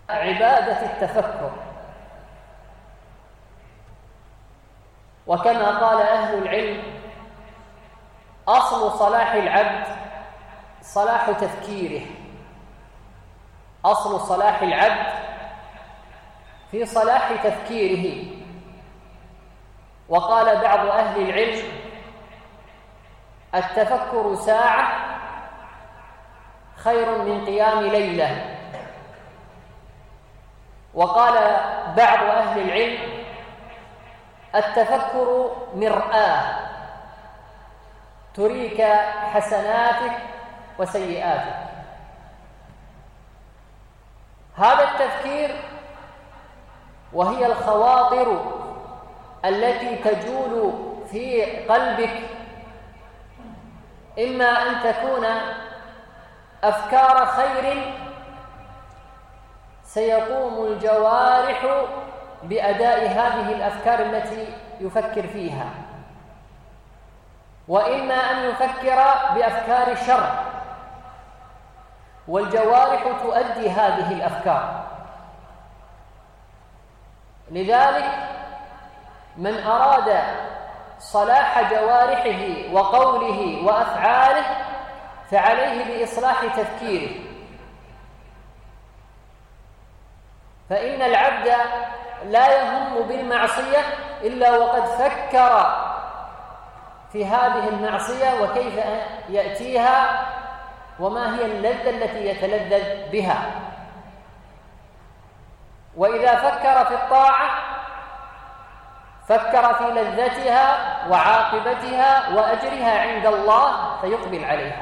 عبادة التفكر. وكما قال أهل العلم: أصل صلاح العبد صلاح تفكيره. أصل صلاح العبد في صلاح تفكيره. وقال بعض أهل العلم: التفكر ساعة خير من قيام ليلة. وقال بعض أهل العلم: التفكر مرآة تريك حسناتك وسيئاتك. هذا التفكير وهي الخواطر التي تجول في قلبك، إما أن تكون أفكار خير سيقوم الجوارح بأداء هذه الأفكار التي يفكر فيها، وإما أن يفكر بأفكار شر والجوارح تؤدي هذه الأفكار. لذلك من أراد صلاح جوارحه وقوله وأفعاله فعليه بإصلاح تفكيره، فإن العبد لا يهم بالمعصية إلا وقد فكر في هذه المعصية وكيف يأتيها وما هي اللذة التي يتلذذ بها. وإذا فكر في الطاعة فكر في لذتها وعاقبتها وأجرها عند الله فيقبل عليها.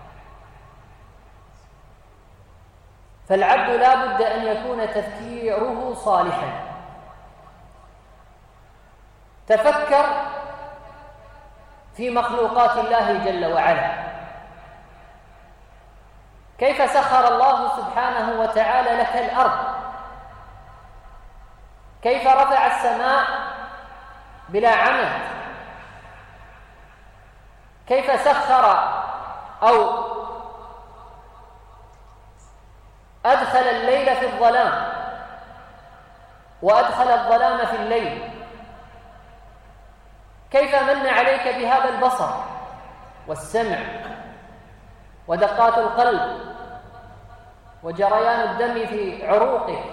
فالعبد لا بد أن يكون تفكيره صالحا. تفكر في مخلوقات الله جل وعلا، كيف سخر الله سبحانه وتعالى لك الأرض، كيف رفع السماء بلا عمد، كيف سخر أو أدخل الليل في الظلام وأدخل الظلام في الليل، كيف من عليك بهذا البصر والسمع ودقات القلب وجريان الدم في عروقك.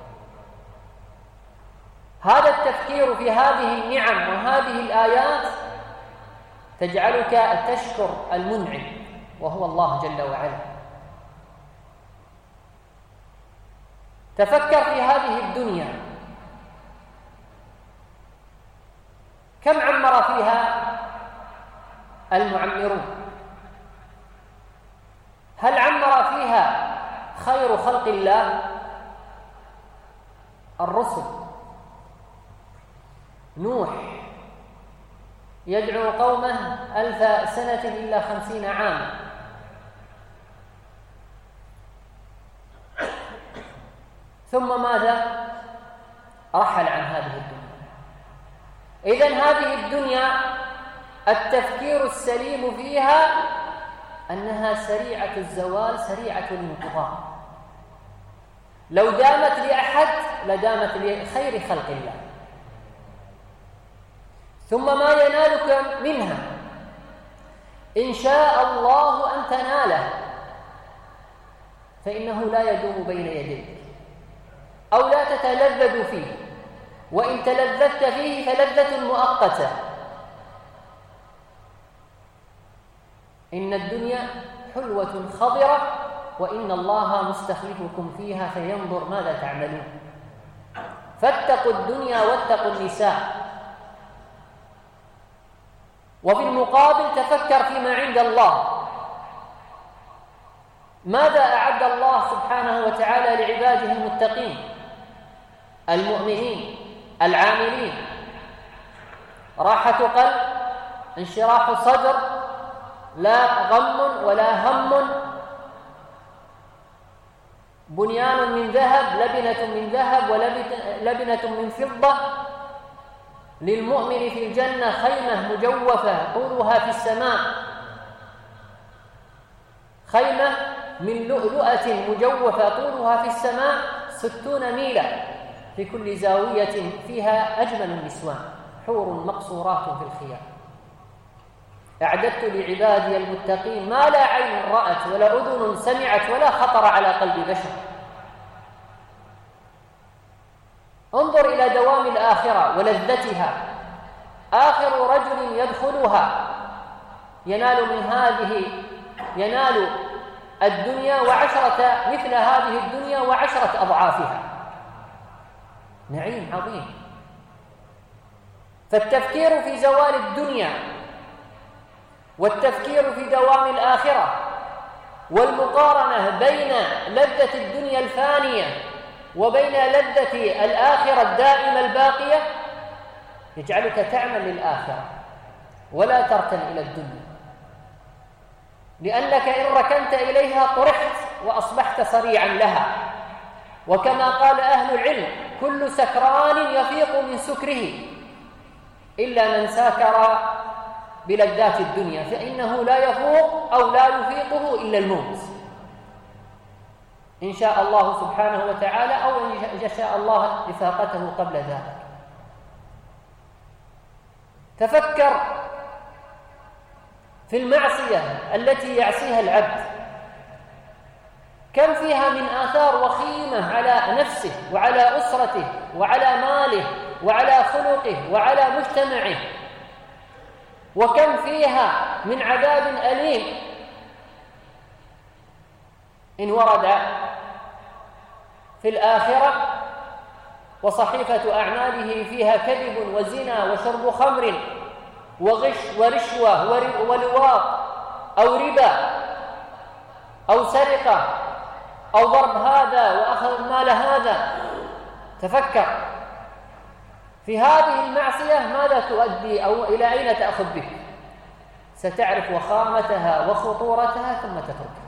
هذا التفكير في هذه النعم وهذه الآيات تجعلك تشكر المنعم وهو الله جل وعلا. تفكر في هذه الدنيا، كم عمر فيها المعمرون؟ هل عمر فيها خير خلق الله؟ الرسل. نوح يدعو قومه 1000 سنة إلا 50 عاما، ثم ماذا؟ رحل عن هذه الدنيا. إذن هذه الدنيا التفكير السليم فيها أنها سريعة الزوال سريعة الانقضاء. لو دامت لأحد لدامت لخير خلق الله، ثم ما ينالك منها إن شاء الله أن تناله فإنه لا يدوم بين يديك أو لا تتلذذ فيه، وإن تلذذت فيه فلذة مؤقتة. إن الدنيا حلوة خضرة وإن الله مستخلفكم فيها فينظر ماذا تعملون. فاتقوا الدنيا واتقوا النساء. وفي المقابل تفكر فيما عند الله. ماذا أعد الله سبحانه وتعالى لعباده المتقين المؤمنين العاملين؟ راحة قلب، انشراح صدر، لا غم ولا هم، بنيان من ذهب، لبنة من ذهب ولبنة من فضة. للمؤمن في الجنة خيمة مجوفة طولها في السماء، خيمة من لؤلؤة مجوفة طولها في السماء 60 ميلا، في كل زاوية فيها أجمل النسوان، حور مقصورات في الخيام. أعددت لعبادي المتقين ما لا عين رأت ولا أذن سمعت ولا خطر على قلب بشر. انظر إلى دوام الآخرة ولذتها. آخر رجل يدخلها ينال الدنيا مثل هذه الدنيا و10 أضعافها. نعيم عظيم. فالتفكير في زوال الدنيا والتفكير في دوام الآخرة والمقارنة بين لذة الدنيا الفانية وبين لذة الآخرة الدائمة الباقية يجعلك تعمل للآخرة ولا تركن إلى الدنيا، لأنك إن ركنت إليها طرحت وأصبحت صريعا لها. وكما قال أهل العلم: كل سكران يفيق من سكره إلا من ساكر بلذات الدنيا، فإنه لا يفوق أو لا يفيقه إلا الموت، إن شاء الله سبحانه وتعالى أو إن شاء الله إفاقته قبل ذلك. تفكر في المعصية التي يعصيها العبد، كم فيها من آثار وخيمة على نفسه وعلى أسرته وعلى ماله وعلى خلقه وعلى مجتمعه، وكم فيها من عذاب أليم إن ورد في الآخرة وصحيفة أعماله فيها كذب وزنا وشرب خمر وغش ورشوة ولواط أو ربا أو سرقة أو ضرب هذا وأخذ مال هذا. تفكر في هذه المعصية ماذا تؤدي أو إلى أين تأخذ بك. ستعرف وخامتها وخطورتها ثم تتركها.